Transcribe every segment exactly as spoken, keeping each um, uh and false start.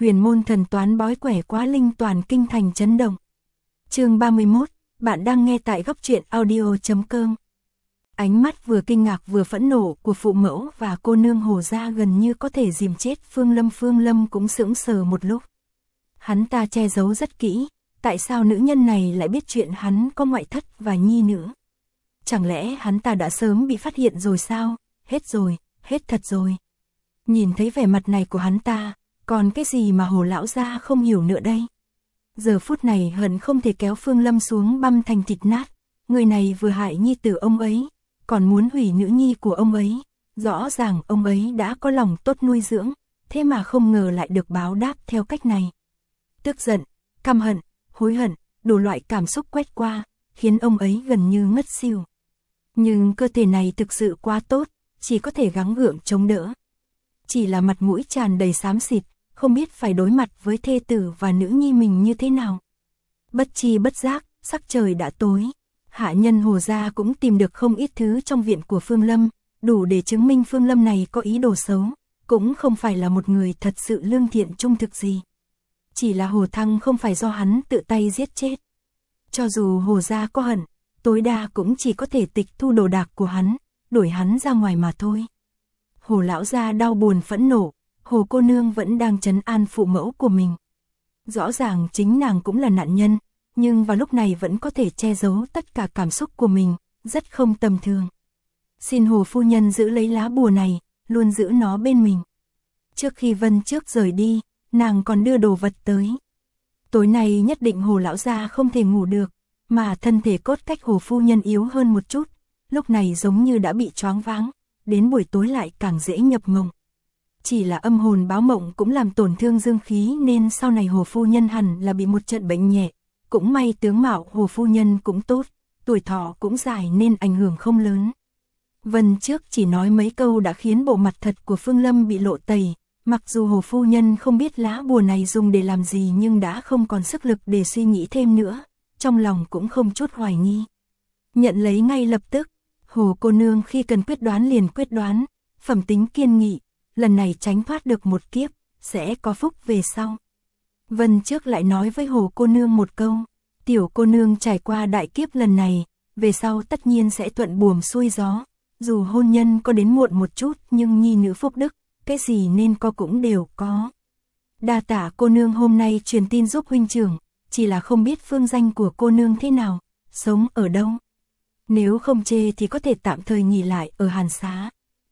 huyền môn thần toán bói quẻ quá linh toàn kinh thành chấn động. Chương ba mươi mốt, bạn đang nghe tại góc truyện audio chấm com. Ánh mắt vừa kinh ngạc vừa phẫn nộ của phụ mẫu và cô nương Hồ gia gần như có thể dìm chết Phương Lâm. Phương Lâm cũng sững sờ một lúc. Hắn ta che giấu rất kỹ, tại sao nữ nhân này lại biết chuyện hắn có ngoại thất và nhi nữ? Chẳng lẽ hắn ta đã sớm bị phát hiện rồi sao? Hết rồi, hết thật rồi. Nhìn thấy vẻ mặt này của hắn ta, còn cái gì mà Hồ lão gia không hiểu nữa đây? Giờ phút này hận không thể kéo Phương Lâm xuống băm thành thịt nát. Người này vừa hại nhi tử ông ấy, còn muốn hủy nữ nhi của ông ấy. Rõ ràng ông ấy đã có lòng tốt nuôi dưỡng, thế mà không ngờ lại được báo đáp theo cách này. Tức giận, căm hận, hối hận, đủ loại cảm xúc quét qua, khiến ông ấy gần như ngất xỉu. Nhưng cơ thể này thực sự quá tốt, chỉ có thể gắng gượng chống đỡ. Chỉ là mặt mũi tràn đầy xám xịt, không biết phải đối mặt với thê tử và nữ nhi mình như thế nào. Bất chi bất giác, sắc trời đã tối. Hạ nhân Hồ gia cũng tìm được không ít thứ trong viện của Phương Lâm, đủ để chứng minh Phương Lâm này có ý đồ xấu, cũng không phải là một người thật sự lương thiện trung thực gì. Chỉ là Hồ Thăng không phải do hắn tự tay giết chết. Cho dù Hồ gia có hận, tối đa cũng chỉ có thể tịch thu đồ đạc của hắn, đuổi hắn ra ngoài mà thôi. Hồ lão gia đau buồn phẫn nộ, Hồ cô nương vẫn đang trấn an phụ mẫu của mình. Rõ ràng chính nàng cũng là nạn nhân, nhưng vào lúc này vẫn có thể che giấu tất cả cảm xúc của mình, rất không tầm thường. Xin Hồ phu nhân giữ lấy lá bùa này, luôn giữ nó bên mình. Trước khi Vân Trước rời đi, nàng còn đưa đồ vật tới. Tối nay nhất định Hồ lão gia không thể ngủ được, mà thân thể cốt cách Hồ phu nhân yếu hơn một chút, lúc này giống như đã bị choáng váng, đến buổi tối lại càng dễ nhập mộng. Chỉ là âm hồn báo mộng cũng làm tổn thương dương khí nên sau này Hồ phu nhân hẳn là bị một trận bệnh nhẹ. Cũng may tướng mạo Hồ phu nhân cũng tốt, tuổi thọ cũng dài nên ảnh hưởng không lớn. Vân Trước chỉ nói mấy câu đã khiến bộ mặt thật của Phương Lâm bị lộ tẩy, mặc dù Hồ phu nhân không biết lá bùa này dùng để làm gì nhưng đã không còn sức lực để suy nghĩ thêm nữa, trong lòng cũng không chút hoài nghi. Nhận lấy ngay lập tức, Hồ cô nương khi cần quyết đoán liền quyết đoán, phẩm tính kiên nghị, lần này tránh thoát được một kiếp, sẽ có phúc về sau. Vân Trước lại nói với Hồ cô nương một câu, tiểu cô nương trải qua đại kiếp lần này, về sau tất nhiên sẽ thuận buồm xuôi gió, dù hôn nhân có đến muộn một chút nhưng nhi nữ phúc đức, cái gì nên có cũng đều có. Đa tạ cô nương hôm nay truyền tin giúp huynh trưởng, chỉ là không biết phương danh của cô nương thế nào, sống ở đâu. Nếu không chê thì có thể tạm thời nghỉ lại ở Hàn Xá.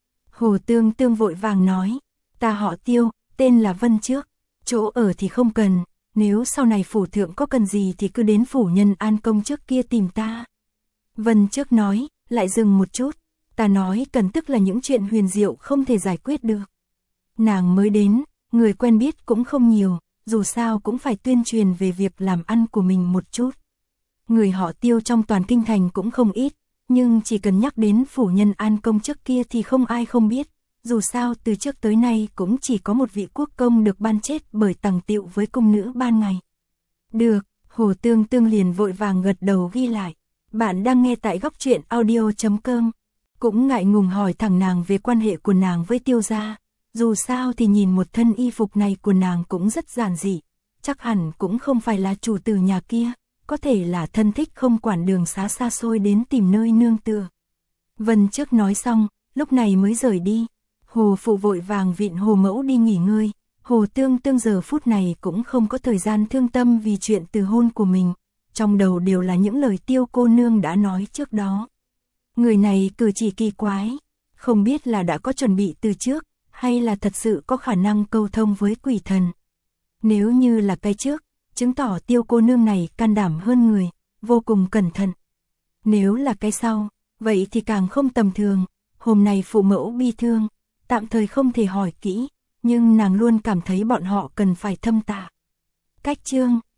Hồ Tương Tương vội vàng nói, ta họ Tiêu, tên là Vân Trước, chỗ ở thì không cần, nếu sau này phủ thượng có cần gì thì cứ đến phủ Nhân An Công trước kia tìm ta. Vân Trước nói, lại dừng một chút, ta nói cần tức là những chuyện huyền diệu không thể giải quyết được. Nàng mới đến, người quen biết cũng không nhiều, dù sao cũng phải tuyên truyền về việc làm ăn của mình một chút. Người họ Tiêu trong toàn kinh thành cũng không ít, nhưng chỉ cần nhắc đến phủ Nhân An Công trước kia thì không ai không biết. Dù sao từ trước tới nay cũng chỉ có một vị quốc công được ban chết bởi tằng tiệu với cung nữ ban ngày. Được, Hồ Tương Tương liền vội vàng gật đầu ghi lại. Bạn đang nghe tại góc truyện audio chấm com. Cũng ngại ngùng hỏi thẳng nàng về quan hệ của nàng với Tiêu gia. Dù sao thì nhìn một thân y phục này của nàng cũng rất giản dị. Chắc hẳn cũng không phải là chủ tử nhà kia, có thể là thân thích không quản đường xá xa xôi đến tìm nơi nương tựa. Vân Trước nói xong, lúc này mới rời đi. Hồ phụ vội vàng vịn Hồ mẫu đi nghỉ ngơi, Hồ Tương Tương giờ phút này cũng không có thời gian thương tâm vì chuyện từ hôn của mình, trong đầu đều là những lời Tiêu cô nương đã nói trước đó. Người này cử chỉ kỳ quái, không biết là đã có chuẩn bị từ trước, hay là thật sự có khả năng câu thông với quỷ thần. Nếu như là cái trước, chứng tỏ Tiêu cô nương này can đảm hơn người, vô cùng cẩn thận. Nếu là cái sau, vậy thì càng không tầm thường, hôm nay phụ mẫu bi thương. Tạm thời không thể hỏi kỹ, nhưng nàng luôn cảm thấy bọn họ cần phải thâm tạ. Cách chương